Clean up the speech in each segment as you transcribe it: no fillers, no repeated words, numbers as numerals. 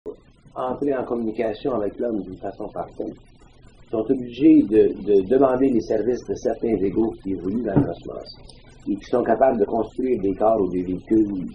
entrer en communication avec l'homme d'une façon parfaite, sont obligés de demander les services de certains égaux qui évoluent dans le cosmos et qui sont capables de construire des corps ou des véhicules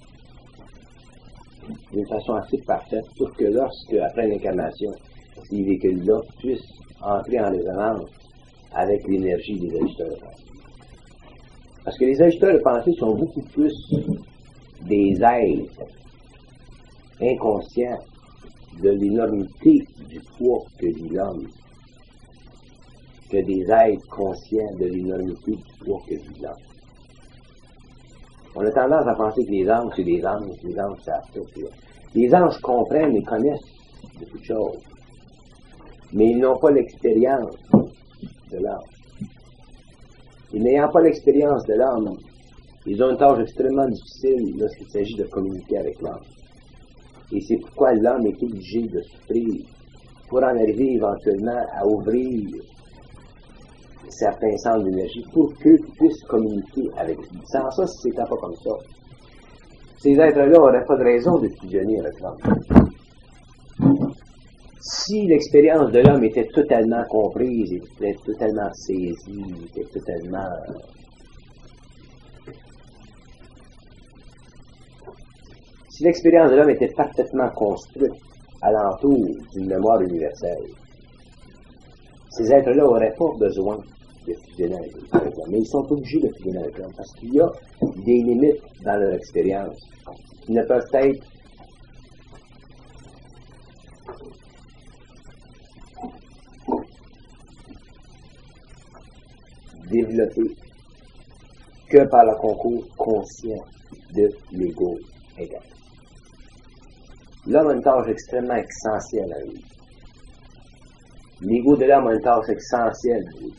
d'une façon assez parfaite pour que lorsque, après l'incarnation, ces véhicules-là puissent entrer en résonance avec l'énergie des ajusteurs de pensée. Parce que les ajusteurs de pensée sont beaucoup plus des êtres inconscients de l'énormité du poids que vit l'homme, que des êtres conscients de l'énormité du poids que vit l'homme. On a tendance à penser que les anges, c'est des anges, les anges savent tout. Les anges comprennent et connaissent beaucoup de choses, mais ils n'ont pas l'expérience de l'homme. Et n'ayant pas l'expérience de l'homme, ils ont une tâche extrêmement difficile lorsqu'il s'agit de communiquer avec l'homme. Et c'est pourquoi l'homme est obligé de souffrir pour en arriver éventuellement à ouvrir certains centres d'énergie pour qu'eux puissent communiquer avec lui. Sans ça, si c'était pas comme ça, ces êtres-là n'auraient pas de raison de fusionner avec l'homme. Si l'expérience de l'homme était totalement comprise, était totalement saisie, était totalement si l'expérience de l'homme était parfaitement construite alentour d'une mémoire universelle, ces êtres-là n'auraient pas besoin de fusionner avec l'homme. Mais ils sont obligés de fusionner avec l'homme parce qu'il y a des limites dans leur expérience qui ne peuvent être développées que par le concours conscient de l'ego égal. L'homme a une tâche extrêmement essentielle à lui. L'ego de l'homme a une tâche essentielle à lui.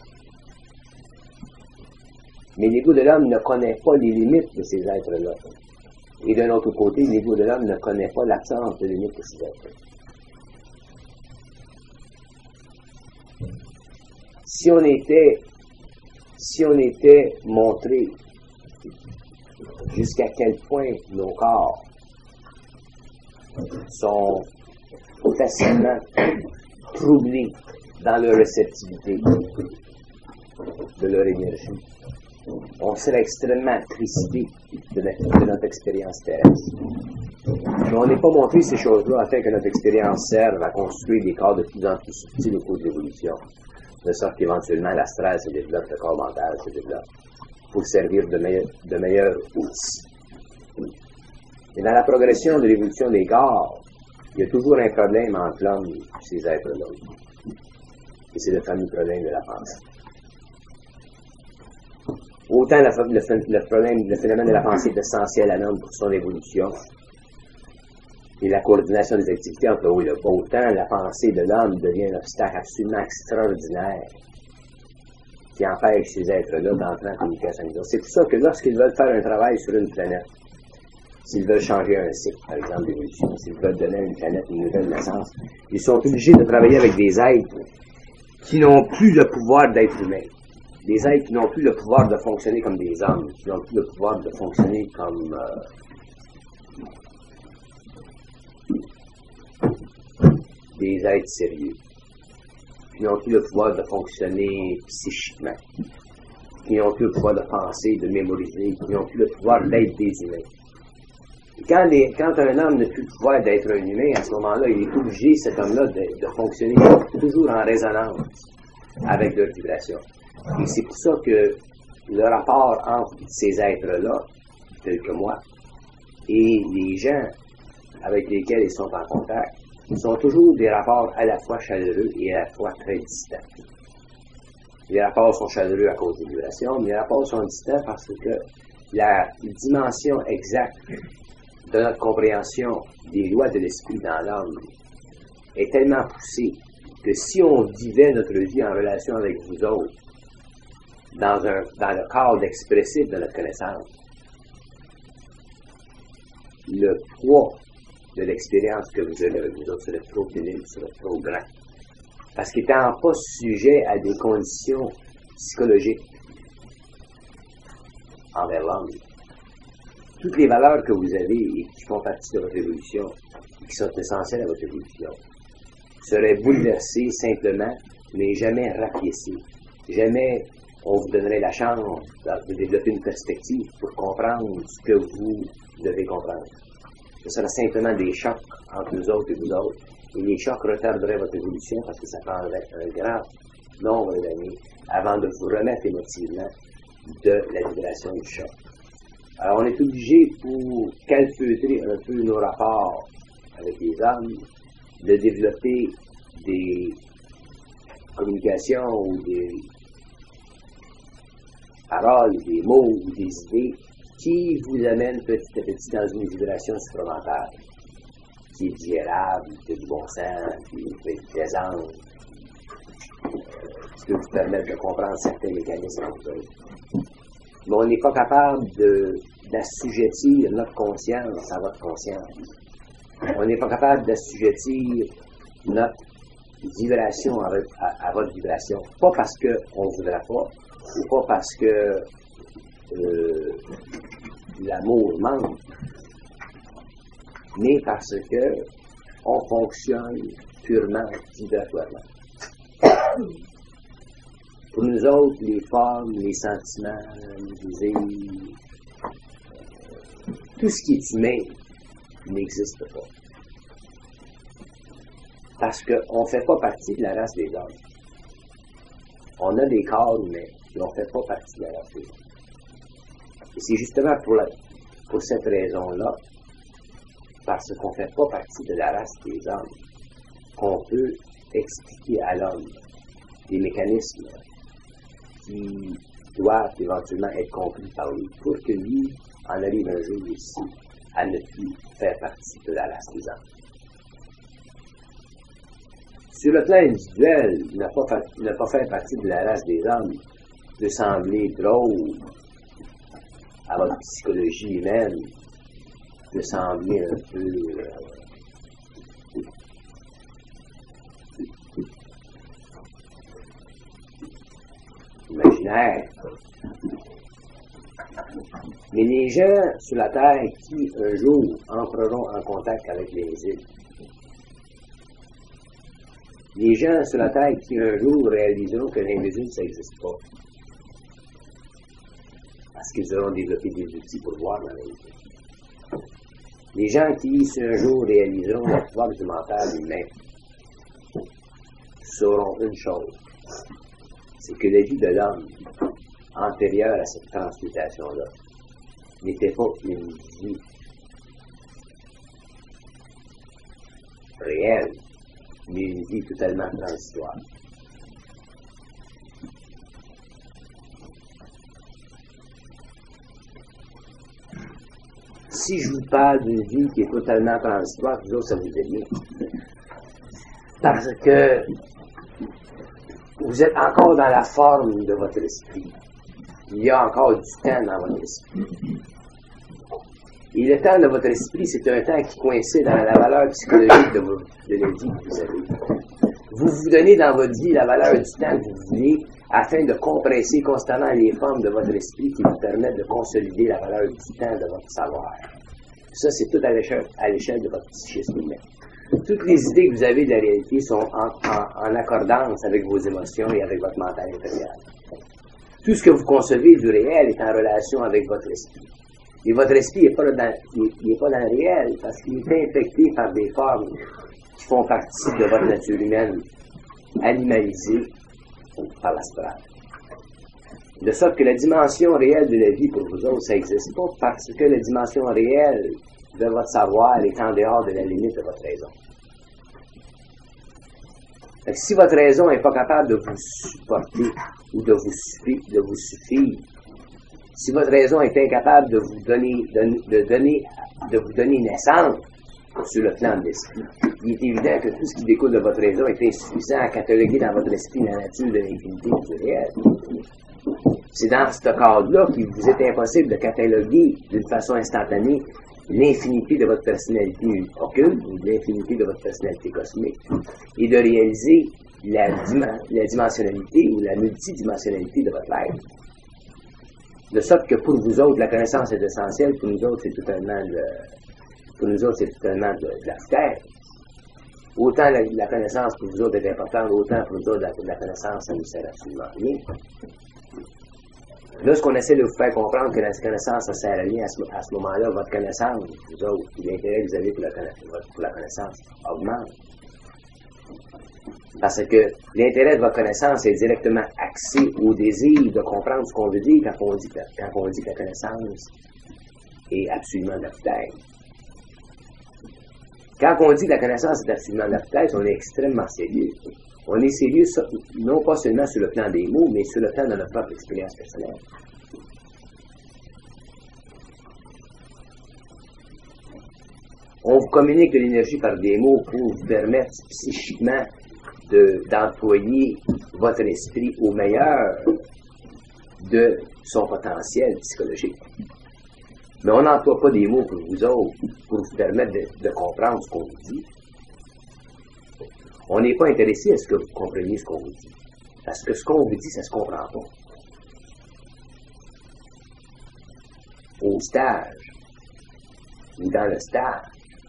Mais l'ego de l'homme ne connaît pas les limites de ces êtres-là. Et d'un autre côté, l'ego de l'homme ne connaît pas l'absence de limites de ces êtres-là. Si on était montré jusqu'à quel point nos corps sont facilement troublés dans leur réceptivité de leur énergie, on serait extrêmement attristé de notre expérience terrestre. Mais on n'est pas montré ces choses-là afin que notre expérience serve à construire des corps de plus en plus subtils au cours de l'évolution, de sorte qu'éventuellement l'astral se développe, le corps mental se développe, pour servir de meilleurs outils. Et dans la progression de l'évolution des corps, il y a toujours un problème entre l'homme et ces êtres-là. Et c'est le fameux problème de la pensée. Autant le phénomène de la pensée est essentiel à l'homme pour son évolution et la coordination des activités entre le haut et le bas, autant la pensée de l'homme devient un obstacle absolument extraordinaire qui empêche ces êtres-là d'entrer en communication avec nous. C'est pour ça que lorsqu'ils veulent faire un travail sur une planète, s'ils veulent changer un cycle, par exemple, d'évolution, s'ils veulent donner à une planète une nouvelle naissance, ils sont obligés de travailler avec des êtres qui n'ont plus le pouvoir d'être humains. Des êtres qui n'ont plus le pouvoir de fonctionner comme des hommes, qui n'ont plus le pouvoir de fonctionner comme des êtres sérieux, qui n'ont plus le pouvoir de fonctionner psychiquement, qui n'ont plus le pouvoir de penser, de mémoriser, qui n'ont plus le pouvoir d'être des humains. Et quand un homme n'a plus le pouvoir d'être un humain, à ce moment-là, il est obligé, cet homme-là, de fonctionner toujours en résonance avec leur vibration. Et c'est pour ça que le rapport entre ces êtres-là, tels que moi, et les gens avec lesquels ils sont en contact, sont toujours des rapports à la fois chaleureux et à la fois très distants. Les rapports sont chaleureux à cause des vibrations, mais les rapports sont distants parce que la dimension exacte de notre compréhension des lois de l'esprit dans l'homme est tellement poussée que si on vivait notre vie en relation avec vous autres, dans le cadre expressif de notre connaissance, le poids de l'expérience que vous avez avec vous autres serait trop pénible, serait trop grand. Parce qu'étant pas sujet à des conditions psychologiques envers l'homme, toutes les valeurs que vous avez et qui font partie de votre évolution, et qui sont essentielles à votre évolution, seraient bouleversées simplement, mais jamais rapiécées. Jamais on vous donnerait la chance de développer une perspective pour comprendre ce que vous devez comprendre. Ce sera simplement des chocs entre nous autres et vous autres. Et les chocs retarderaient votre évolution parce que ça prendrait un grand nombre d'années avant de vous remettre émotivement de la vibration du choc. Alors, on est obligé, pour calfeutrer un peu nos rapports avec les hommes, de développer des communications ou des paroles, des mots ou des idées qui vous amènent petit à petit dans une vibration supplémentaire, qui est digérable, qui a du bon sens, qui est plaisante, qui peut vous permettre de comprendre certains mécanismes en vous. Mais on n'est pas capable d'assujettir notre conscience à votre conscience. On n'est pas capable d'assujettir notre vibration à votre vibration. Pas parce qu'on ne voudrait pas, ou pas parce que l'amour manque, mais parce que on fonctionne purement vibratoirement. Pour nous autres, les formes, les sentiments, les désirs, tout ce qui est humain n'existe pas. Parce qu'on ne fait pas partie de la race des hommes. On a des corps humains, mais on ne fait pas partie de la race des hommes. Et c'est justement pour cette raison-là, parce qu'on ne fait pas partie de la race des hommes, qu'on peut expliquer à l'homme des mécanismes qui doivent éventuellement être compris par lui pour que lui en arrive un jour ici à ne plus faire partie de la race des hommes. Sur le plan individuel, ne pas faire partie de la race des hommes peut sembler drôle à votre psychologie humaine, peut sembler un peu imaginaire. Mais les gens sur la Terre qui, un jour, entreront en contact avec l'invisible, les gens sur la Terre qui, un jour, réaliseront que l'invisible, ça n'existe pas, parce qu'ils auront développé des outils pour voir dans l'invisible. Les gens qui, un jour, réaliseront le pouvoir du mental humain, sauront une chose, c'est que la vie de l'homme, antérieure à cette transmutation-là, n'était pas une vie réelle, mais une vie totalement transitoire. Si je vous parle d'une vie qui est totalement transitoire, vous autres, ça vous est bien. Parce que vous êtes encore dans la forme de votre esprit. Il y a encore du temps dans votre esprit. Et le temps de votre esprit, c'est un temps qui coïncide dans la valeur psychologique de la vie que vous avez. Vous vous donnez dans votre vie la valeur du temps que vous voulez afin de compresser constamment les formes de votre esprit qui vous permettent de consolider la valeur du temps de votre savoir. Ça, c'est tout à l'échelle de votre psychisme humain. Toutes les idées que vous avez de la réalité sont en accordance avec vos émotions et avec votre mental intérieur. Tout ce que vous concevez du réel est en relation avec votre esprit. Et votre esprit n'est pas dans le réel parce qu'il est infecté par des formes qui font partie de votre nature humaine, animalisée par l'astral. De sorte que la dimension réelle de la vie pour vous autres, ça n'existe pas parce que la dimension réelle de votre savoir est en dehors de la limite de votre raison. Donc, si votre raison n'est pas capable de vous supporter ou de vous suffire, si votre raison est incapable de vous donner naissance sur le plan de l'esprit, il est évident que tout ce qui découle de votre raison est insuffisant à cataloguer dans votre esprit la nature de l'infinité du réel. C'est dans ce cadre-là qu'il vous est impossible de cataloguer d'une façon instantanée l'infinité de votre personnalité occulte ou l'infinité de votre personnalité cosmique et de réaliser la dimensionnalité ou la multidimensionnalité de votre être. De sorte que pour vous autres, la connaissance est essentielle, pour nous autres, c'est totalement de la foutaise. Autant la connaissance pour vous autres est importante, autant pour nous autres, la connaissance, ça ne nous sert absolument à rien. Là, ce qu'on essaie de vous faire comprendre, que la connaissance, ça sert à rien à ce moment-là, votre connaissance, vous autres, l'intérêt que vous avez pour la connaissance augmente. Parce que l'intérêt de votre connaissance est directement axé au désir de comprendre ce qu'on veut dire quand on dit que la connaissance est absolument de la foutaise. Quand on dit que la connaissance est absolument de la foutaise, on est extrêmement sérieux. On est sérieux non pas seulement sur le plan des mots, mais sur le plan de notre propre expérience personnelle. On vous communique de l'énergie par des mots pour vous permettre psychiquement d'employer votre esprit au meilleur de son potentiel psychologique. Mais on n'emploie pas des mots pour vous autres, pour vous permettre de comprendre ce qu'on vous dit. On n'est pas intéressé à ce que vous compreniez ce qu'on vous dit. Parce que ce qu'on vous dit, ça ne se comprend pas. Au stage, ou dans le stage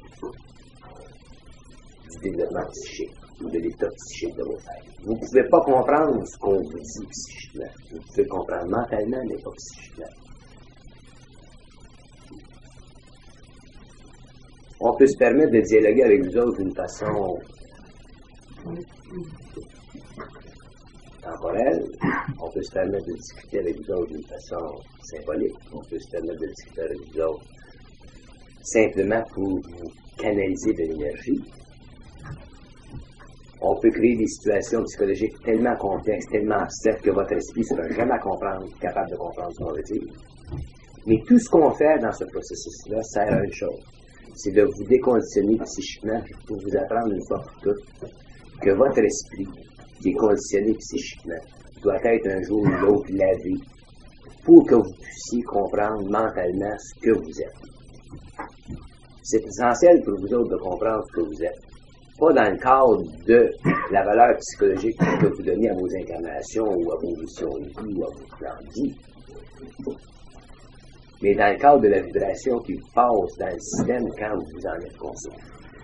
du développement psychique, ou de l'état psychique de vos têtes. Vous ne pouvez pas comprendre ce qu'on vous dit psychiquement. Vous pouvez comprendre mentalement, mais pas psychiquement. On peut se permettre de dialoguer avec vous autres d'une façon temporelle. On peut se permettre de discuter avec vous autres d'une façon symbolique. On peut se permettre de discuter avec vous autres simplement pour vous canaliser de l'énergie. On peut créer des situations psychologiques tellement complexes, tellement abstraites que votre esprit ne sera jamais capable de comprendre ce qu'on veut dire. Mais tout ce qu'on fait dans ce processus-là sert à une chose. C'est de vous déconditionner psychiquement pour vous apprendre une fois pour toutes que votre esprit, qui est conditionné psychiquement, doit être un jour ou l'autre lavé pour que vous puissiez comprendre mentalement ce que vous êtes. C'est essentiel pour vous autres de comprendre ce que vous êtes. Pas dans le cadre de la valeur psychologique que vous donnez à vos incarnations ou à vos missions de vie ou à vos plans de vie, mais dans le cadre de la vibration qui passe dans le système quand vous en êtes conscient.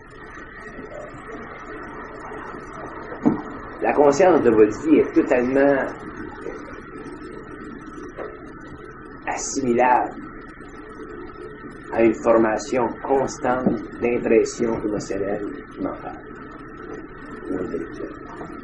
La conscience de votre vie est totalement assimilable à une formation constante d'impression émotionnelle mentale ou intellectuelle.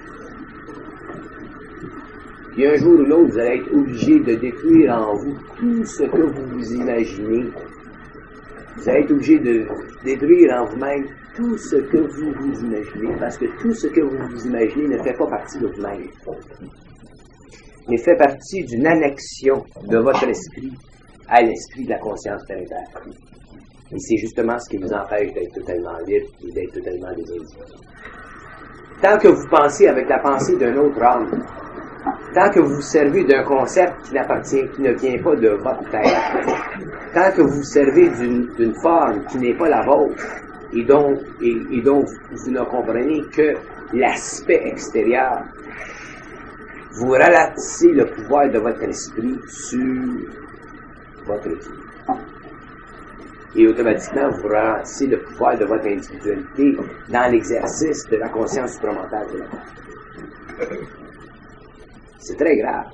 Puis un jour ou l'autre, vous allez être obligé de détruire en vous tout ce que vous vous imaginez. Vous allez être obligé de détruire en vous-même tout ce que vous vous imaginez, parce que tout ce que vous vous imaginez ne fait pas partie de vous-même, mais fait partie d'une annexion de votre esprit à l'esprit de la conscience planétaire. Et c'est justement ce qui vous empêche d'être totalement libre et d'être totalement désindividué. Tant que vous pensez avec la pensée d'un autre homme, tant que vous vous servez d'un concept qui ne vient pas de votre tête, tant que vous vous servez d'une forme qui n'est pas la vôtre, et dont vous ne comprenez que l'aspect extérieur, vous ralentissez le pouvoir de votre esprit sur votre vie. Et automatiquement, vous ralentissez le pouvoir de votre individualité dans l'exercice de la conscience supramentale de la vie. C'est très grave.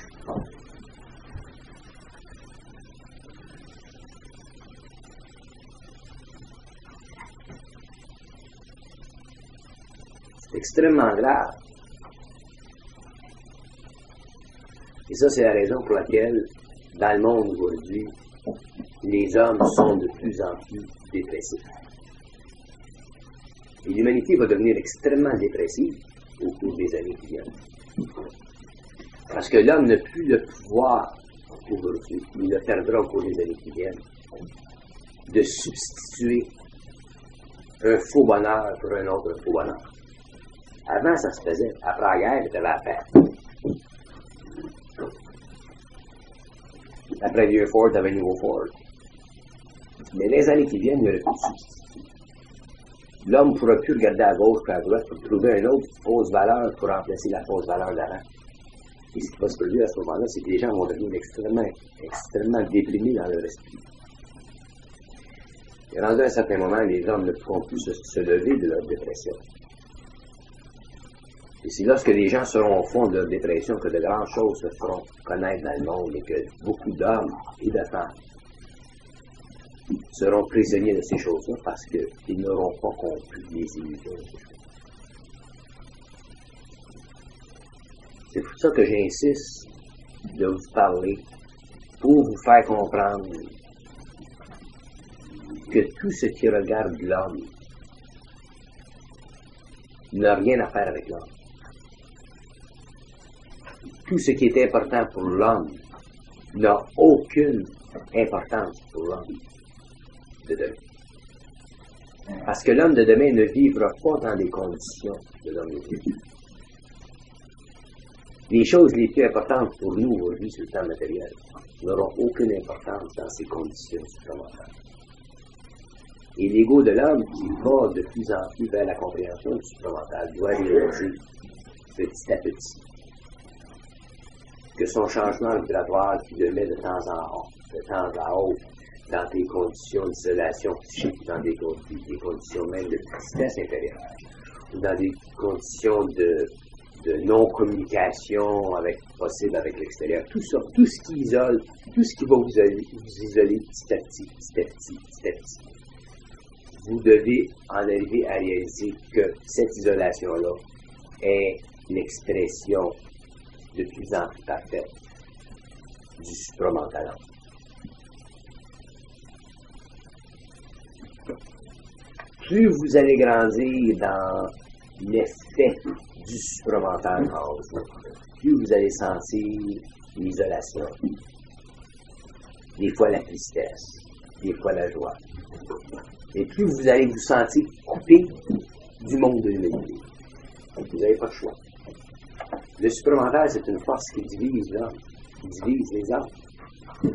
C'est extrêmement grave. Et ça, c'est la raison pour laquelle, dans le monde aujourd'hui, les hommes sont de plus en plus dépressifs. Et l'humanité va devenir extrêmement dépressive au cours des années qui viennent. Parce que l'homme n'a plus le pouvoir aujourd'hui, il le perdra au cours des années qui viennent, de substituer un faux bonheur pour un autre faux bonheur. Avant, ça se faisait. Après la guerre, c'était la paix. Après vieux Ford, t'avais un nouveau Ford. Mais les années qui viennent, il n'y aurait plus de substitut. L'homme ne pourra plus regarder à gauche et à droite pour trouver une autre fausse valeur pour remplacer la fausse valeur d'avant. Et ce qui va se produire à ce moment-là, c'est que les gens vont devenir extrêmement déprimés dans leur esprit. Et rendu à un certain moment, les hommes ne pourront plus se lever de leur dépression. Et c'est lorsque les gens seront au fond de leur dépression que de grandes choses se feront connaître dans le monde et que beaucoup d'hommes et de femmes seront prisonniers de ces choses-là parce qu'ils n'auront pas compris les illusions de ces choses. C'est pour ça que j'insiste de vous parler pour vous faire comprendre que tout ce qui regarde l'homme n'a rien à faire avec l'homme. Tout ce qui est important pour l'homme n'a aucune importance pour l'homme de demain. Parce que l'homme de demain ne vivra pas dans les conditions de l'homme d'aujourd'hui. Les choses les plus importantes pour nous aujourd'hui sur le plan matériel n'auront aucune importance dans ces conditions supplémentaires. Et l'ego de l'homme qui va de plus en plus vers la compréhension du supplémental doit réaliser petit à petit que son changement vibratoire qui le met de temps à autre dans des conditions d'isolation psychique, dans des conditions même de tristesse intérieure, ou dans des conditions de non-communication possible avec l'extérieur. Tout ça, tout ce qui isole, tout ce qui va vous isoler petit à petit. Vous devez en arriver à réaliser que cette isolation-là est l'expression de plus en plus parfaite du supramental. Plus vous allez grandir dans l'effet du supramental en vous, plus vous allez sentir l'isolation, des fois la tristesse, des fois la joie. Et plus vous allez vous sentir coupé du monde de l'humanité. Vous n'avez pas de choix. Le supramental, c'est une force qui divise l'homme, qui divise les hommes.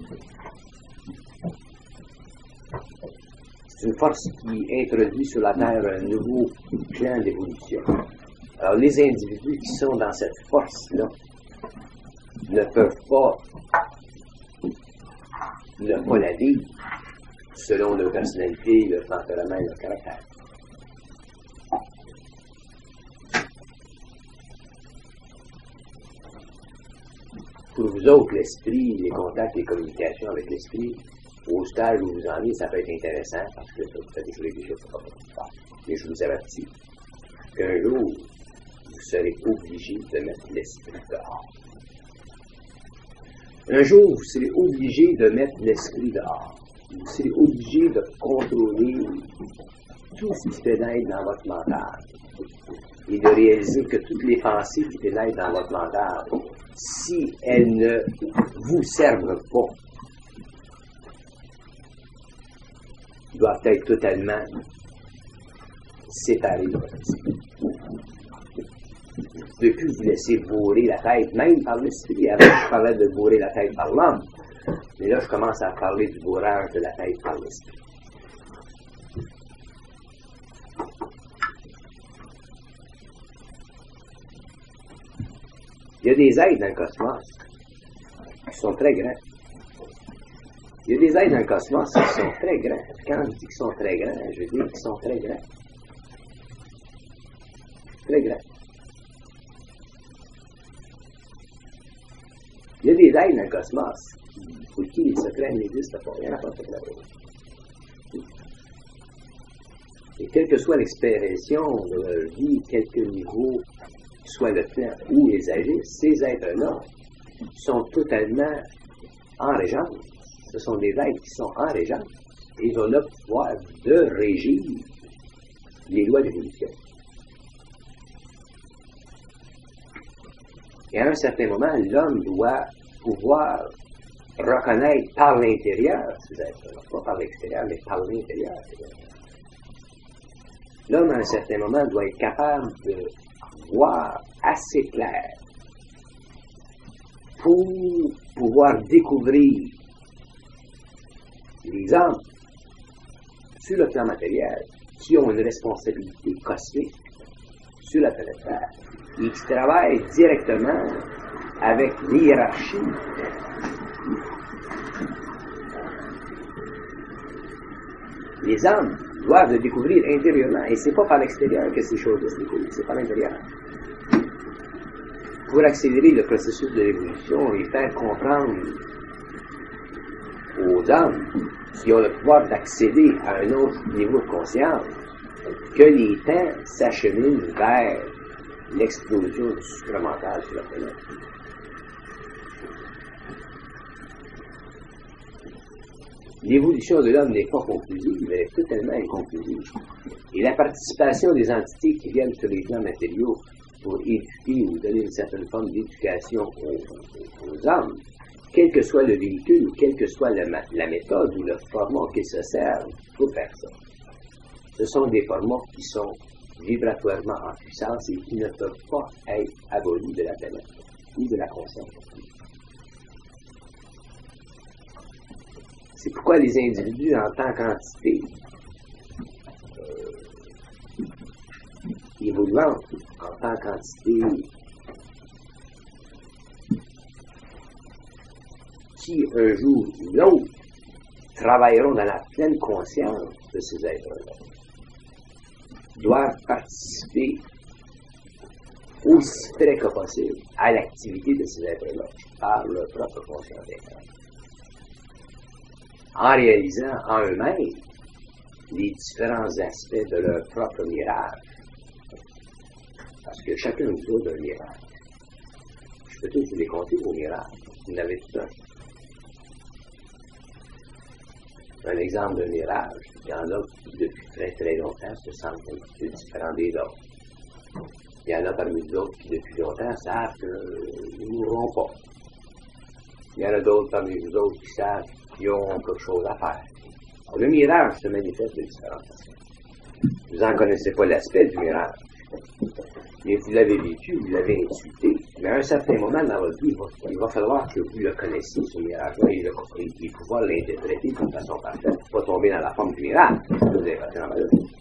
C'est une force qui introduit sur la Terre un nouveau plan d'évolution. Alors, les individus qui sont dans cette force-là ne peuvent pas ne pas la vivre selon leur personnalité, leur tempérament et leur caractère. Pour vous autres, l'esprit, les contacts, les communications avec l'esprit, au stade où vous en êtes, ça peut être intéressant parce que vous faites des choses pas faire. Mais je vous avertis qu'un jour, vous serez obligé de mettre l'esprit dehors. Un jour, vous serez obligé de mettre l'esprit dehors. Vous serez obligé de contrôler tout ce qui pénètre dans votre mental et de réaliser que toutes les pensées qui pénètrent dans votre mental, si elles ne vous servent pas, doivent être totalement séparées de votre esprit. Vous ne pouvez plus vous laisser bourrer la tête, même par l'esprit. Avant, je parlais de bourrer la tête par l'homme. Mais là, je commence à parler du bourrage de la tête par l'esprit. Il y a des êtres dans le cosmos qui sont très grands. Il y a des êtres dans le cosmos qui sont très grands. Quand je dis qu'ils sont très grands, je veux dire qu'ils sont très grands. Très grands. Il y a des êtres dans le cosmos pour qui les secrets n'existent pas. Il n'y en a pas de secret. Et quelle que soit l'expression de leur vie, quel que niveau soit le plan où ils agissent, ces êtres-là sont totalement en régence. Ce sont des êtres qui sont en régence. Et ils ont le pouvoir de régir les lois d'évolution. Et à un certain moment, l'homme doit pouvoir reconnaître par l'intérieur ces êtres-là, pas par l'extérieur, mais par l'intérieur. L'homme, à un certain moment, doit être capable de voir assez clair pour pouvoir découvrir les hommes sur le plan matériel qui ont une responsabilité cosmique sur la planète Terre et qui travaillent directement avec l'hiérarchie. Les hommes doivent le découvrir intérieurement, et c'est pas par l'extérieur que ces choses se découvrent, c'est par l'intérieur. Pour accélérer le processus de l'évolution et faire comprendre aux hommes qui ont le pouvoir d'accéder à un autre niveau de conscience que les temps s'acheminent vers l'explosion du supramental sur la planète. L'évolution de l'homme n'est pas conclusive, elle est totalement inconclusive. Et la participation des entités qui viennent sur les plans matériaux pour éduquer ou donner une certaine forme d'éducation aux hommes, quel que soit le véhicule, quelle que soit la méthode ou le format qui se servent pour faire ça, ce sont des formats qui sont vibratoirement en puissance et qui ne peuvent pas être abolis de la planète, ni de la conscience. C'est pourquoi les individus en tant qu'entité évoluantes, en tant qu'entité qui, un jour ou l'autre, travailleront dans la pleine conscience de ces êtres-là, doivent participer aussi près que possible à l'activité de ces êtres-là par leur propre conscience interne, en réalisant en eux-mêmes les différents aspects de leur propre mirage. Parce que chacun de nous a un mirage. Je peux tous vous les compter, vos mirages. Vous en avez tout un. Un exemple d'un mirage, il y en a qui, depuis très très longtemps, se sentent un petit peu différents des autres. Il y en a parmi d'autres qui, depuis longtemps, savent qu'ils ne mourront pas. Il y en a d'autres parmi vous autres qui savent qu'ils ont quelque chose à faire. Alors, le mirage se manifeste de différentes façons. Vous n'en connaissez pas l'aspect du mirage. Mais vous l'avez vécu, vous l'avez intuité. Mais à un certain moment dans votre vie, il va falloir que vous le connaissiez, ce mirage-là, et pouvoir l'interpréter d'une façon parfaite, pour pas tomber dans la forme du mirage. Vous avez passé dans la vie.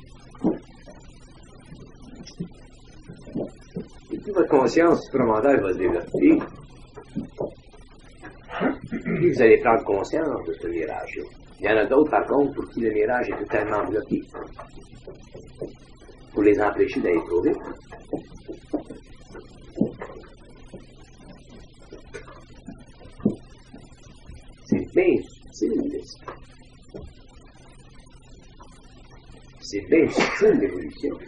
Et puis votre conscience supramentale va se développer. Puis vous allez prendre conscience de ce mirage-là. Il y en a d'autres, par contre, pour qui le mirage est totalement bloqué. Pour les empêcher d'aller trop vite. C'est bien subtil, l'esprit. C'est bien subtil, l'évolution.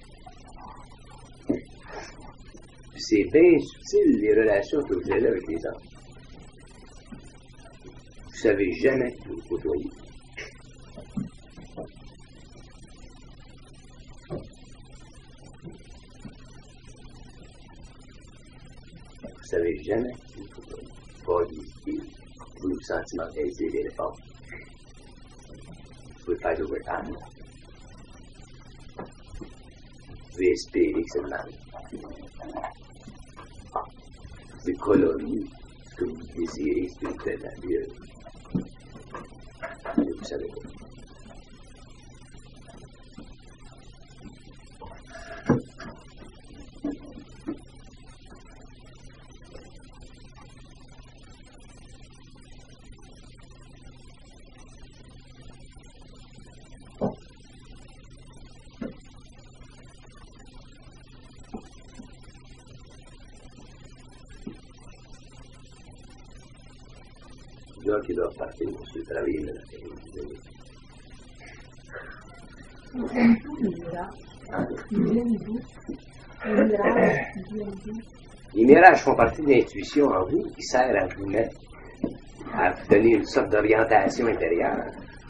C'est bien subtil, les relations que vous avez avec les autres. Vous ne savez jamais que vous côtoyez. Vous ne savez jamais que vous côtoyez. Pas d'idée. Vous vous sentimentalisez les réponses. Vous pouvez faire d'overtime. Vous pouvez espérer que c'est le mal. Vous pouvez colorier ce que vous désirez spirituellement. Mais vous savez pas. Qui doivent partir pour se travailler dans la télé. Les mirages font partie de l'intuition en vous qui sert à vous mettre, à vous donner une sorte d'orientation intérieure.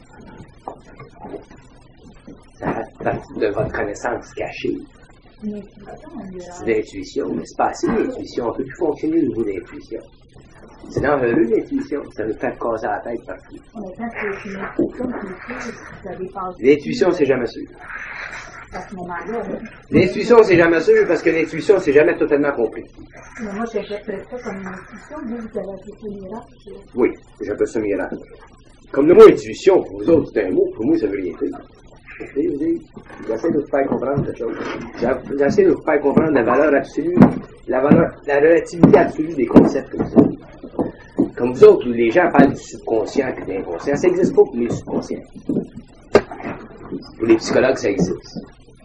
Ça fait partie de votre connaissance cachée. C'est l'intuition, mais c'est pas assez l'intuition. On ne peut plus fonctionner au niveau de l'intuition. C'est dangereux, l'intuition. Ça nous fait casser la tête partout. L'intuition, c'est jamais sûr. L'intuition, c'est jamais sûr parce que l'intuition, c'est jamais totalement compris. Mais moi, j'interprète ça comme une intuition. Vous avez appelé miracle. Oui, j'appelle ça miracle. Comme le mot intuition, pour vous autres, c'est un mot. Pour moi, ça veut rien dire. J'essaie de vous faire comprendre quelque chose. J'essaie de vous faire comprendre la valeur absolue, la relativité absolue des concepts comme ça. Comme vous autres, les gens parlent du subconscient et de l'inconscient. Ça n'existe pas pour les subconscients. Pour les psychologues, ça existe.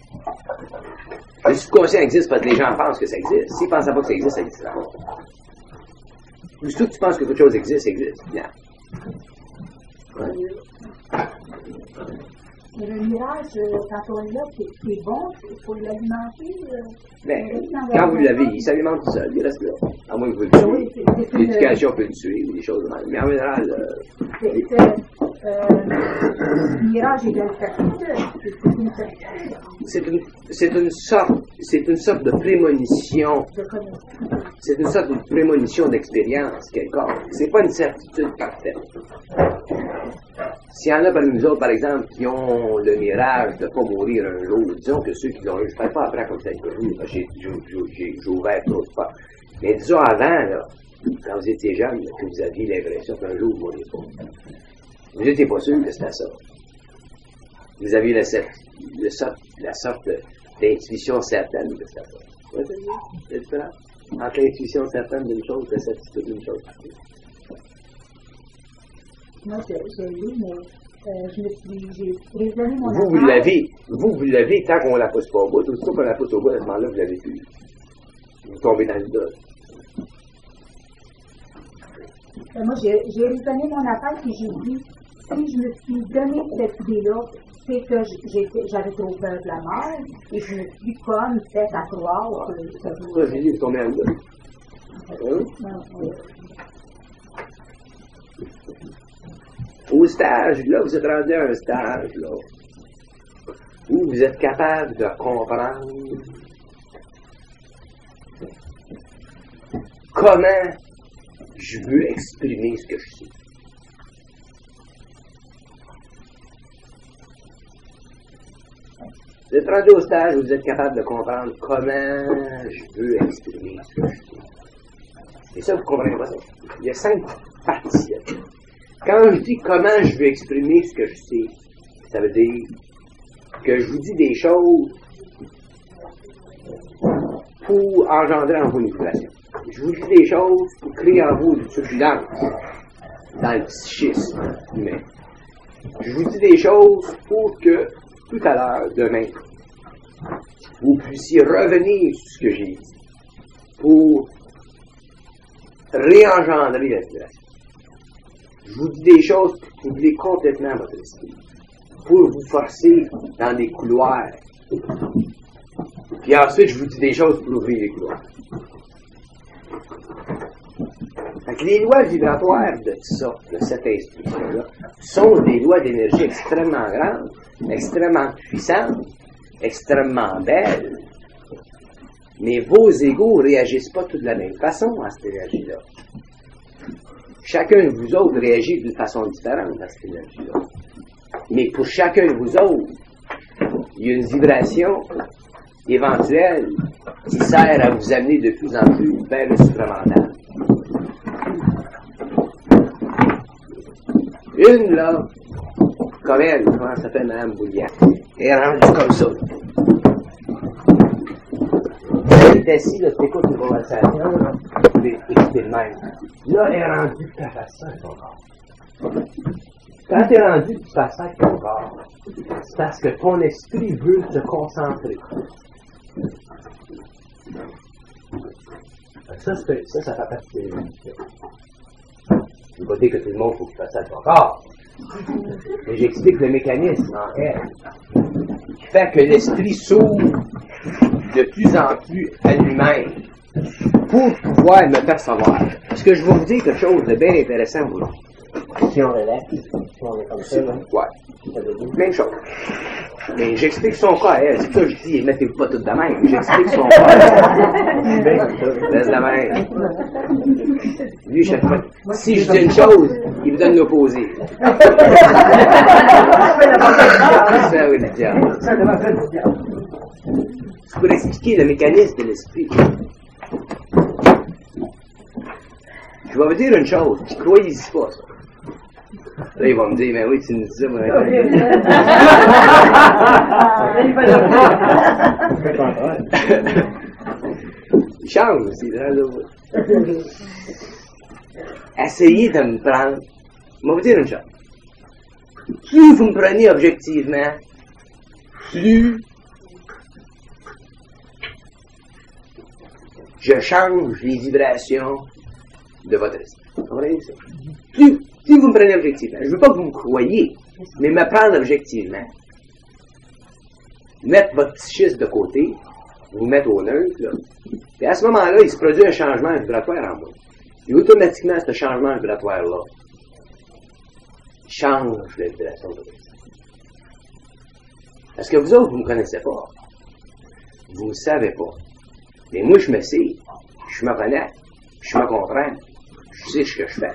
Le subconscient existe parce que les gens pensent que ça existe. S'ils ne pensaient pas que ça existe, ça existe pas. Surtout que tu penses que quelque chose existe, ça existe. Bien. Ouais. Mais le mirage, quand on est là, c'est bon, il faut l'alimenter. Quand vous l'avez, il s'alimente tout seul, il reste là. À moins que vous le tuez. L'éducation peut le tuer, ou des choses de même. Mais en général, le mirage est une certitude. C'est une sorte de prémonition. C'est une sorte de prémonition d'expérience, quelconque. C'est pas une certitude parfaite. S'il y en a parmi nous autres, par exemple, qui ont le mirage de ne pas mourir un jour, disons que ceux qui l'ont eu, je ne parle pas après comme tel que vous, j'ai ouvert trop de fois. Mais disons avant, là, quand vous étiez jeune, que vous aviez l'impression qu'un jour vous ne mourriez pas. Vous n'étiez pas sûr que c'était ça. Vous aviez la sorte d'intuition certaine que c'était ça. Vous voyez la différence entre l'intuition certaine d'une chose et la certitude d'une chose. Moi, j'ai lu, mais j'ai raisonné mon affaire. Vous l'avez tant qu'on ne la pousse pas au bout. Tout ça qu'on la pousse au bout, à ce moment-là, vous l'avez plus. Vous tombez dans le dos. Moi, j'ai raisonné mon affaire et j'ai dit, si je me suis donné cette idée-là, c'est que j'avais trop peur de la mort et je me suis comme fait à croire que ça vous... J'ai dit, vous tombez dans le dos. Au stage, là, vous êtes rendu à un stage, là, où vous êtes capable de comprendre comment je veux exprimer ce que je sais. Vous êtes rendu au stage où vous êtes capable de comprendre comment je veux exprimer ce que je sais. Et ça, vous comprenez pas ça. Il y a 5 parties. Quand je dis comment je veux exprimer ce que je sais, ça veut dire que je vous dis des choses pour engendrer en vous une vibration. Je vous dis des choses pour créer en vous une turbulence dans le psychisme humain. Je vous dis des choses pour que, tout à l'heure, demain, vous puissiez revenir sur ce que j'ai dit, pour réengendrer la vibration. Je vous dis des choses pour troubler complètement votre esprit, pour vous forcer dans des couloirs. Puis ensuite, je vous dis des choses pour ouvrir les couloirs. Donc, les lois vibratoires de ça, de cette instruction-là, sont des lois d'énergie extrêmement grandes, extrêmement puissantes, extrêmement belles. Mais vos égos ne réagissent pas tous de la même façon à cette énergie-là. Chacun de vous autres réagit d'une façon différente à cette énergie-là. Mais pour chacun de vous autres, il y a une vibration éventuelle qui sert à vous amener de plus en plus vers le supramental. Une, là, comme elle, comment elle s'appelle, Mme Bouillant, est rendue comme ça. Elle est assise, là, tu écoutes une conversation, là, tu écoutes le même. Là, elle est rendue que tu fasses ça avec ton corps. Quand tu es rendu que tu fasses ça avec ton corps, c'est parce que ton esprit veut se concentrer. Ça fait partie de l'évolution. Je ne veux pas dire que tout le monde faut que tu fasses ça avec ton corps. Mais j'explique le mécanisme en elle qui fait que l'esprit s'ouvre de plus en plus à lui-même pour pouvoir me percevoir. Parce que je vais vous dire quelque chose de bien intéressant aujourd'hui. Si on relaxe, si on est comme ça, là. Ouais. Même chose. Mais j'explique son cas à elle. C'est ça que je dis, mettez-vous pas tout de même. J'explique son cas à elle. Laisse la même. Lui, chaque fois, si je dis une chose, il me donne l'opposé. Ça, oui, le diable. C'est pour expliquer le mécanisme de l'esprit. Je vais vous dire une chose, croyez-y pas ça. Là, ils vont me dire, mais oui, tu nous dis ça, moi. Il change aussi, là. Essayez de me prendre. Je vais vous dire une chose. Plus vous me prenez objectivement, plus je change les vibrations de votre esprit. Vous comprenez ça? Plus vous me prenez objectivement. Je ne veux pas que vous me croyiez, mais me prendre objectivement. Mettre votre psychisme de côté, vous mettre au neutre, là. Et à ce moment-là, il se produit un changement vibratoire en moi. Et automatiquement, ce changement vibratoire-là change la vibration de votre esprit. Parce que vous autres, vous ne me connaissez pas. Vous ne savez pas. Mais moi, je me sais. Je me connais. Je me comprends. Je sais ce que je fais.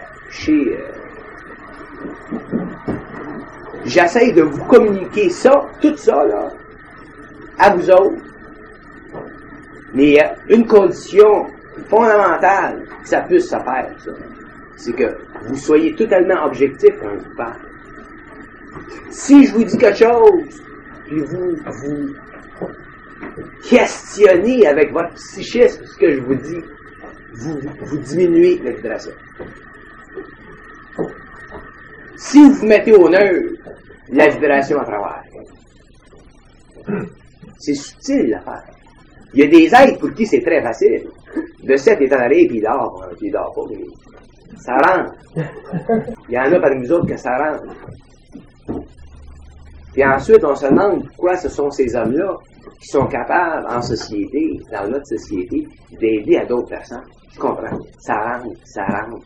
J'essaie de vous communiquer ça, tout ça, là, à vous autres. Mais il y a une condition fondamentale que ça puisse se faire, ça. C'est que vous soyez totalement objectif quand je vous parle. Si je vous dis quelque chose, puis vous questionnez avec votre psychisme ce que je vous dis, vous diminuez la vibration. Si vous vous mettez au neutre, la vibration à travers. C'est subtil l'affaire. Il y a des êtres pour qui c'est très facile. Le 7 est en arrière puis il dort pas. Mais ça rentre. Il y en a parmi nous autres que ça rentre. Puis ensuite, on se demande pourquoi ce sont ces hommes-là qui sont capables, en société, dans notre société, d'aider à d'autres personnes. Je comprends. Ça rentre.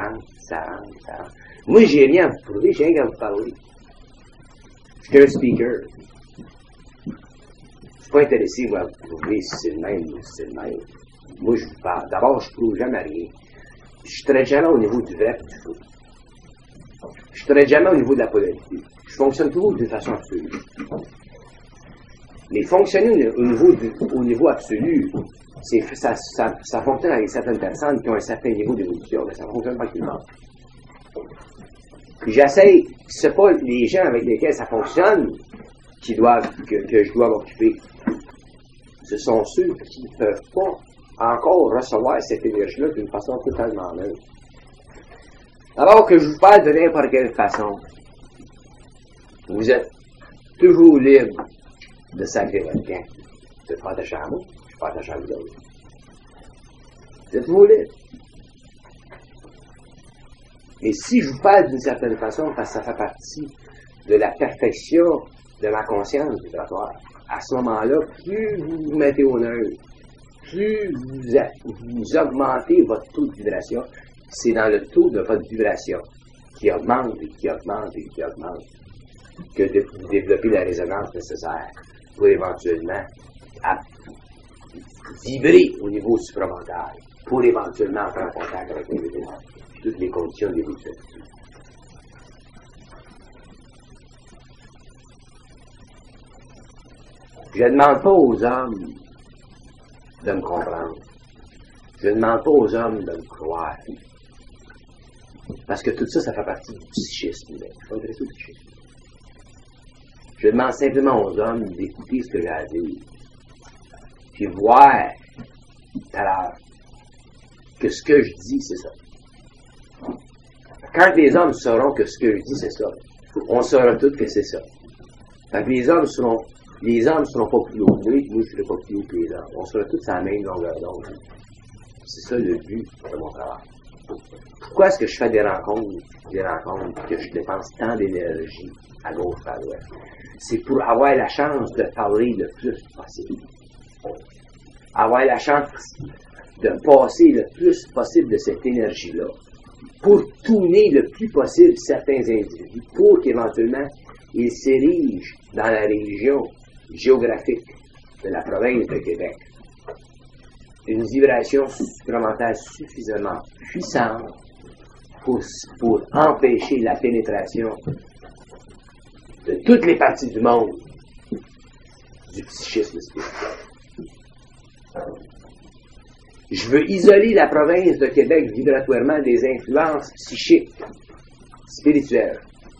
Moi, j'ai rien à vous prouver, j'ai rien à vous parler. Je suis un speaker. Je suis pas intéressé, moi, à vous prouver si c'est le même ou si c'est le même. Moi, je vous parle. D'abord, je prouve jamais rien. Je traite jamais au niveau du vrai et du faux. Je traite jamais au niveau de la polarité. Je fonctionne toujours d'une façon absolue. Mais fonctionner au niveau absolu, ça fonctionne avec certaines personnes qui ont un certain niveau d'évolution, mais ça ne fonctionne pas avec tout le monde. Puis j'essaie, c'est pas les gens avec lesquels ça fonctionne que je dois m'occuper. Ce sont ceux qui ne peuvent pas encore recevoir cette énergie-là d'une façon totalement neutre. Alors que je vous parle de n'importe quelle façon, vous êtes toujours libre de sacrer votre camp. Vous êtes pas attaché à moi, je suis pas attaché à vous autres. Vous êtes toujours libre. Et si je vous parle d'une certaine façon, parce que ça fait partie de la perfection de ma conscience vibratoire, à ce moment-là, plus vous vous mettez au neutre, plus vous augmentez votre taux de vibration, c'est dans le taux de votre vibration qui augmente et qui augmente et qui augmente que de développer la résonance nécessaire pour éventuellement vibrer au niveau supramental, pour éventuellement entrer en contact avec l'invité. Toutes les conditions d'évolution. Je ne demande pas aux hommes de me comprendre. Je ne demande pas aux hommes de me croire. Parce que tout ça, ça fait partie du psychisme. Je suis pas intéressé au psychisme. Je demande simplement aux hommes d'écouter ce que j'ai à dire. Puis voir alors que ce que je dis, c'est ça. Quand les hommes sauront que ce que je dis, c'est ça, on saura tous que c'est ça. Fait que les hommes seront pas plus hauts que moi je ne serai pas plus haut que les hommes. On sera tous à la même longueur d'onde. C'est ça le but de mon travail. Pourquoi est-ce que je fais des rencontres que je dépense tant d'énergie à gauche et à droite? C'est pour avoir la chance de parler le plus possible. Avoir la chance de passer le plus possible de cette énergie-là pour tourner le plus possible certains individus pour qu'éventuellement ils s'érigent dans la région géographique de la province de Québec une vibration supplémentaire suffisamment puissante pour empêcher la pénétration de toutes les parties du monde du psychisme spirituel. Je veux isoler la province de Québec vibratoirement des influences psychiques, spirituelles,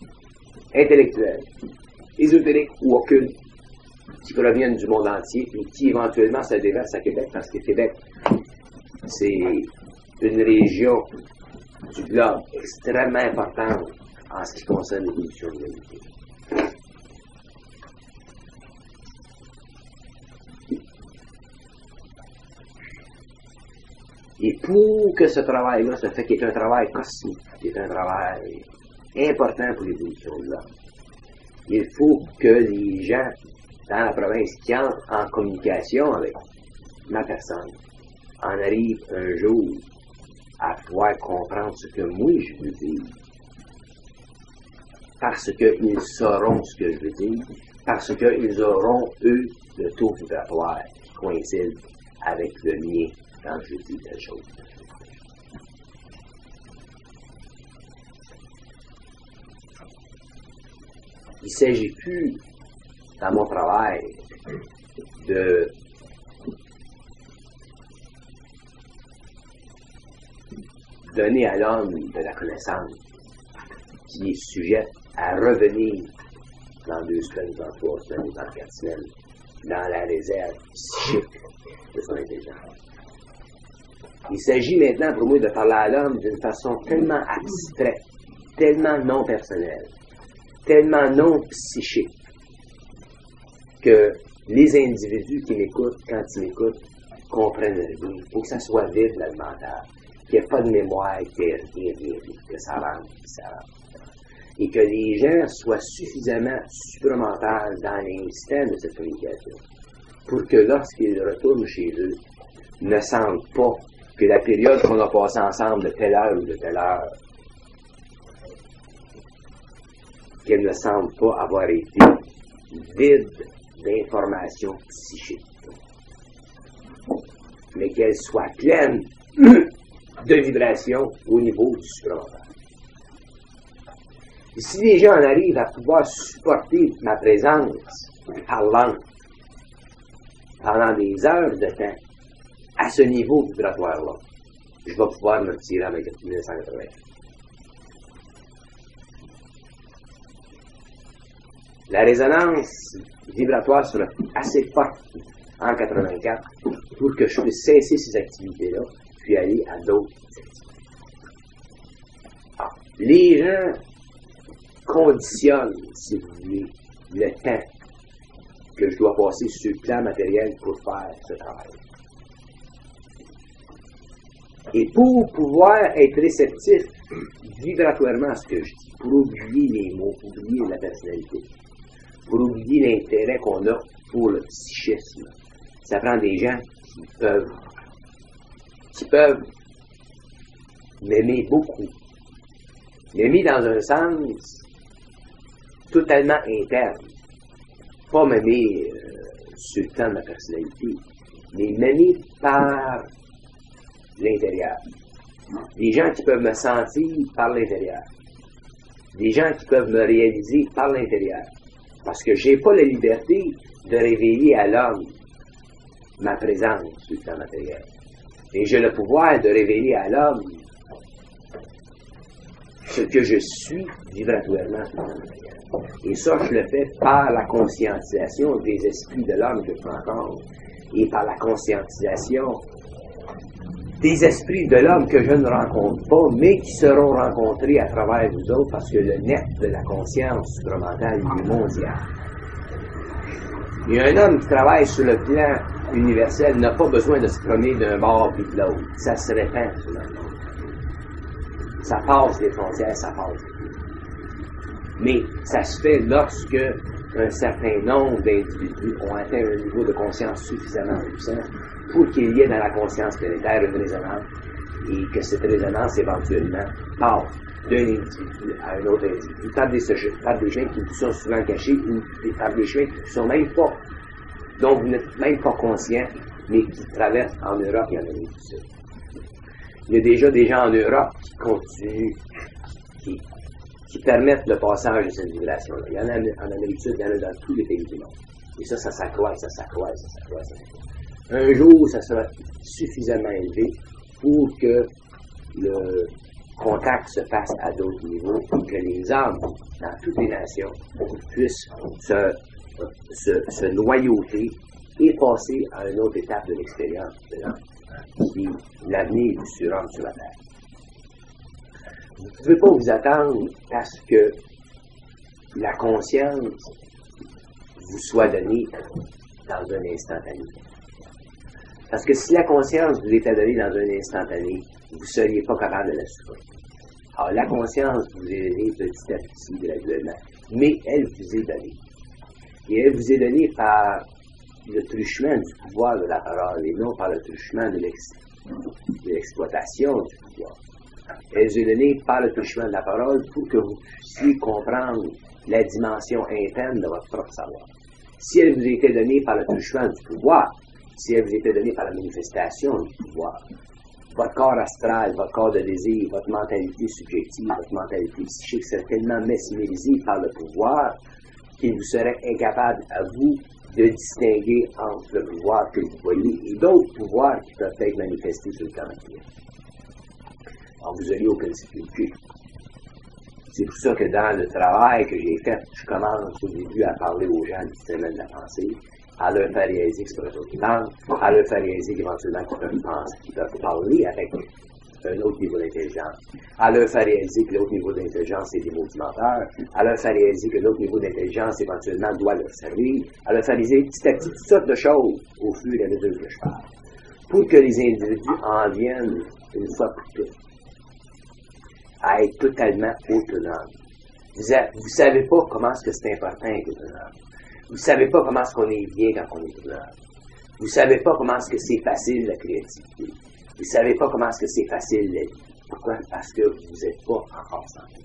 intellectuelles, ésotériques ou occultes, qui proviennent du monde entier et qui éventuellement se déversent à Québec, parce que Québec, c'est une région du globe extrêmement importante en ce qui concerne l'évolution de l'humanité. Et pour que ce travail-là se fait, qui est un travail cosmique, qui est un travail important pour l'évolution de l'homme, il faut que les gens dans la province qui entrent en communication avec ma personne en arrivent un jour à pouvoir comprendre ce que moi je veux dire. Parce qu'ils sauront ce que je veux dire, parce qu'ils auront, eux, le taux vibratoire qui coïncide avec le mien quand je dis telle chose. Il ne s'agit plus, dans mon travail, de donner à l'homme de la connaissance qui est sujette à revenir dans 2 semaines, dans 3 semaines ou dans 4 semaines, dans la réserve psychique de son intelligence. Il s'agit maintenant pour moi de parler à l'homme d'une façon tellement abstraite, tellement non personnelle, tellement non psychique, que les individus qui m'écoutent, quand ils m'écoutent, comprennent rien. Il faut que ça soit vide, le mental, qu'il n'y ait pas de mémoire, qu'il n'y ait rien, que ça rentre, et que les gens soient suffisamment supramentales dans l'instant de cette communication, pour que lorsqu'ils retournent chez eux, ne sentent pas que la période qu'on a passée ensemble de telle heure ou de telle heure, qu'elles ne sentent pas avoir été vides d'informations psychiques, mais qu'elles soient pleines de vibrations au niveau du supramental. Et si les gens en arrivent à pouvoir supporter ma présence parlante pendant des heures de temps, à ce niveau vibratoire-là, je vais pouvoir me retirer avec 1980. La résonance vibratoire sera assez forte en 84 pour que je puisse cesser ces activités-là, puis aller à d'autres activités. Alors, les gens conditionnent, si vous voulez, le temps que je dois passer sur le plan matériel pour faire ce travail. Et pour pouvoir être réceptif vibratoirement à ce que je dis, pour oublier les mots, pour oublier la personnalité, pour oublier l'intérêt qu'on a pour le psychisme, ça prend des gens qui peuvent m'aimer beaucoup. M'aimer dans un sens totalement interne. Pas m'aimer sur le plan de ma personnalité, mais m'aimer par l'intérieur. Des gens qui peuvent me sentir par l'intérieur. Des gens qui peuvent me réaliser par l'intérieur. Parce que je n'ai pas la liberté de révéler à l'homme ma présence sur le plan matériel. Et j'ai le pouvoir de révéler à l'homme ce que je suis vibratoirement sur le plan matériel. Et ça, je le fais par la conscientisation des esprits de l'homme que je rencontre et par la conscientisation des esprits de l'homme que je ne rencontre pas, mais qui seront rencontrés à travers vous autres parce que le net de la conscience supramentale est mondial. Et un homme qui travaille sur le plan universel n'a pas besoin de se promener d'un bord puis de l'autre. Ça se répand sur le monde. Ça passe les frontières, ça passe. Mais ça se fait lorsque un certain nombre d'individus ont atteint un niveau de conscience suffisamment puissant pour qu'il y ait dans la conscience planétaire une résonance et que cette résonance éventuellement passe d'un individu à un autre individu par des chemins qui sont souvent cachés ou par des chemins qui ne sont même pas, dont vous n'êtes même pas conscient, mais qui traversent en Europe et en Amérique du Sud. Il y a déjà des gens en Europe qui continuent, qui permettent le passage de cette vibration-là. Il y en a en Amérique du Sud, il y en a dans tous les pays du monde. Et ça s'accroît, ça s'accroît, ça s'accroît, ça s'accroît. Un jour, ça sera suffisamment élevé pour que contact se fasse à d'autres niveaux et que les hommes, dans toutes les nations, puissent se noyauter et passer à une autre étape de l'expérience de l'homme, qui est l'avenir du surhomme sur la terre. Vous ne pouvez pas vous attendre à ce que la conscience vous soit donnée dans un instantané. Parce que si la conscience vous était donnée dans un instantané, vous ne seriez pas capable de la souffrir. Alors, la conscience vous est donnée petit à petit, graduellement, mais elle vous est donnée. Et elle vous est donnée par le truchement du pouvoir de la parole et non par le truchement de l'exploitation du pouvoir. Elle vous est donnée par le truchement de la parole pour que vous puissiez comprendre la dimension interne de votre propre savoir. Si elle vous était donnée par le truchement du pouvoir, si elle vous était donnée par la manifestation du pouvoir, votre corps astral, votre corps de désir, votre mentalité subjective, votre mentalité psychique serait tellement mesmérisé par le pouvoir qu'il vous serait incapable à vous de distinguer entre le pouvoir que vous voyez et d'autres pouvoirs qui peuvent être manifestés sur le plan entier. Alors, vous n'auriez aucune difficulté. C'est pour ça que dans le travail que j'ai fait, je commence au début à parler aux gens du système de la pensée, à leur faire réaliser que c'est pas eux qui parlent, à leur faire réaliser qu'éventuellement qu'ils peuvent parler avec un autre niveau d'intelligence, à leur faire réaliser que l'autre niveau d'intelligence c'est des mots-menteurs, à leur faire réaliser que l'autre niveau d'intelligence éventuellement doit leur servir, à leur faire réaliser petit à petit toutes sortes de choses au fur et à mesure que je parle, pour que les individus en viennent une fois pour toutes à être totalement autonomes. Vous savez pas comment est-ce que c'est important d'être autonome. Vous savez pas comment est-ce qu'on est bien quand on est autonome. Vous savez pas comment est-ce que c'est facile la créativité. Vous savez pas comment est-ce que c'est facile la vie. Pourquoi? Parce que vous n'êtes pas encore santé.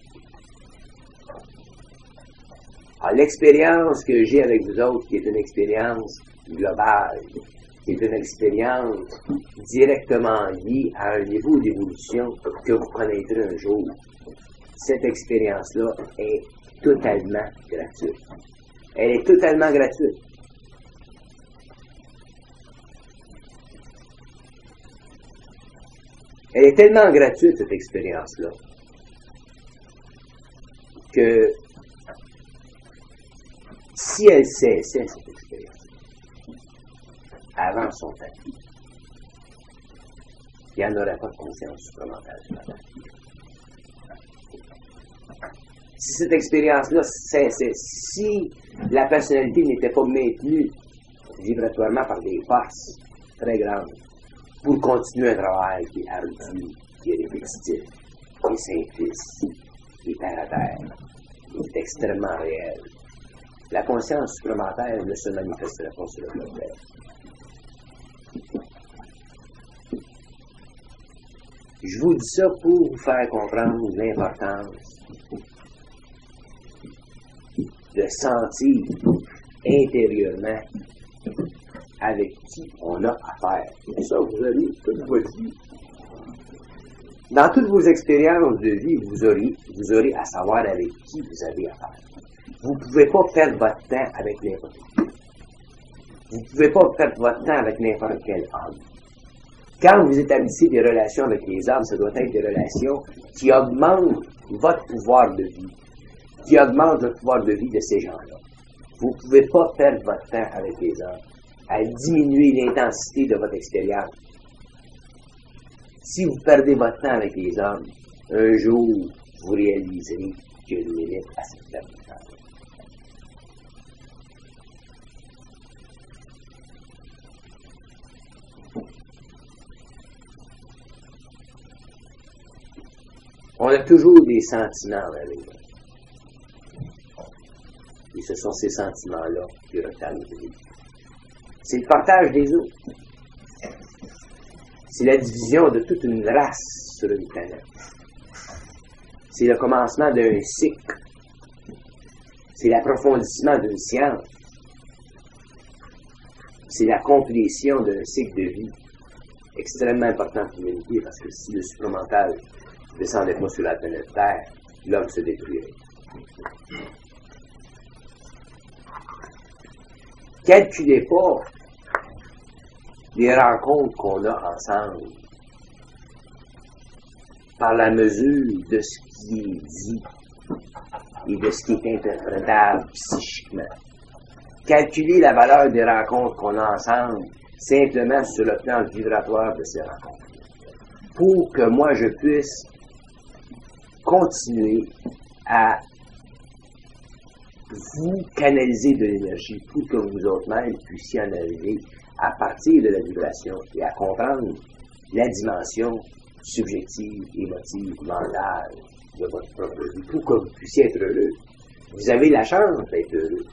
Alors, l'expérience que j'ai avec vous autres, qui est une expérience globale, qui est une expérience directement liée à un niveau d'évolution que vous connaîtrez un jour, cette expérience-là est totalement gratuite. Elle est totalement gratuite. Elle est tellement gratuite, cette expérience-là, que si elle cessait, cette expérience, avant son temps, il n'y en aurait pas de conscience supplémentaire. Si cette expérience-là cessait, si la personnalité n'était pas maintenue vibratoirement par des forces très grandes pour continuer un travail qui est ardu, qui est répétitif, qui est simpliste, qui est terre à terre, qui est extrêmement réel, la conscience supplémentaire ne se manifesterait pas sur le plan terre. Je vous dis ça pour vous faire comprendre l'importance de sentir intérieurement avec qui on a affaire. Et ça, vous avez toute votre vie. Dans toutes vos expériences de vie, vous aurez à savoir avec qui vous avez affaire. Vous ne pouvez pas perdre votre temps avec n'importe qui. Vous ne pouvez pas perdre votre temps avec n'importe quel homme. Quand vous établissez des relations avec les hommes, ça doit être des relations qui augmentent votre pouvoir de vie, qui augmentent le pouvoir de vie de ces gens-là. Vous ne pouvez pas perdre votre temps avec les hommes, à diminuer l'intensité de votre expérience. Si vous perdez votre temps avec les hommes, un jour, vous réaliserez qu'il y a une limite à cette perte de temps. On a toujours des sentiments avec nous. Et ce sont ces sentiments-là qui retardent notre vie. C'est le partage des autres. C'est la division de toute une race sur une planète. C'est le commencement d'un cycle. C'est l'approfondissement d'une science. C'est la complétion d'un cycle de vie extrêmement important pour l'humanité, parce que si le supplémental ne descendait pas sur la planète Terre, l'homme se détruirait. Calculez pas les rencontres qu'on a ensemble par la mesure de ce qui est dit et de ce qui est interprétable psychiquement. Calculer la valeur des rencontres qu'on a ensemble simplement sur le plan vibratoire de ces rencontres. Pour que moi je puisse continuer à vous canaliser de l'énergie pour que vous autres-mêmes puissiez en arriver à partir de la vibration et à comprendre la dimension subjective, émotive, mentale de votre propre vie pour que vous puissiez être heureux. Vous avez la chance d'être heureux.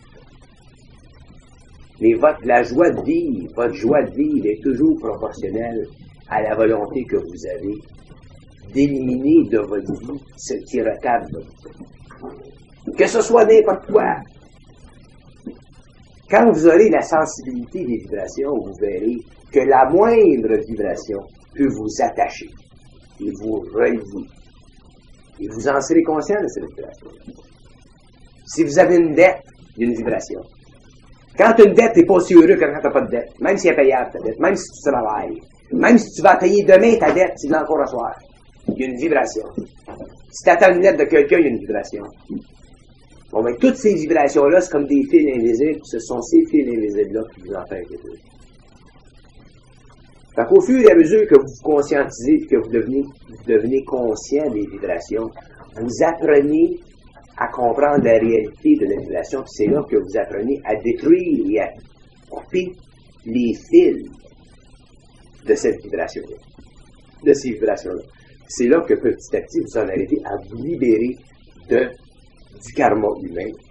Mais la joie de vivre, votre joie de vivre est toujours proportionnelle à la volonté que vous avez d'éliminer de votre vie ce qui recadre votre vie. Que ce soit n'importe quoi. Quand vous aurez la sensibilité des vibrations, vous verrez que la moindre vibration peut vous attacher et vous relier. Et vous en serez conscient de cette vibration. Si vous avez une dette, il y a une vibration. Quand tu as une dette, tu n'es pas aussi heureux que quand tu n'as pas de dette. Même si elle est payable, ta dette. Même si tu travailles. Même si tu vas payer demain ta dette, tu l'as encore à soir. Il y a une vibration. Si tu attends une lettre de quelqu'un, il y a une vibration. Bon, mais toutes ces vibrations-là, c'est comme des fils invisibles. Ce sont ces fils invisibles-là qui vous empêchent d'être heureux. Fait qu'au fur et à mesure que vous vous conscientisez et que vous devenez conscient des vibrations, vous apprenez à comprendre la réalité de la vibration, puis c'est là que vous apprenez à détruire et à couper les fils de cette vibration-là, de ces vibrations-là. C'est là que petit à petit, vous en arrivez à vous libérer du karma humain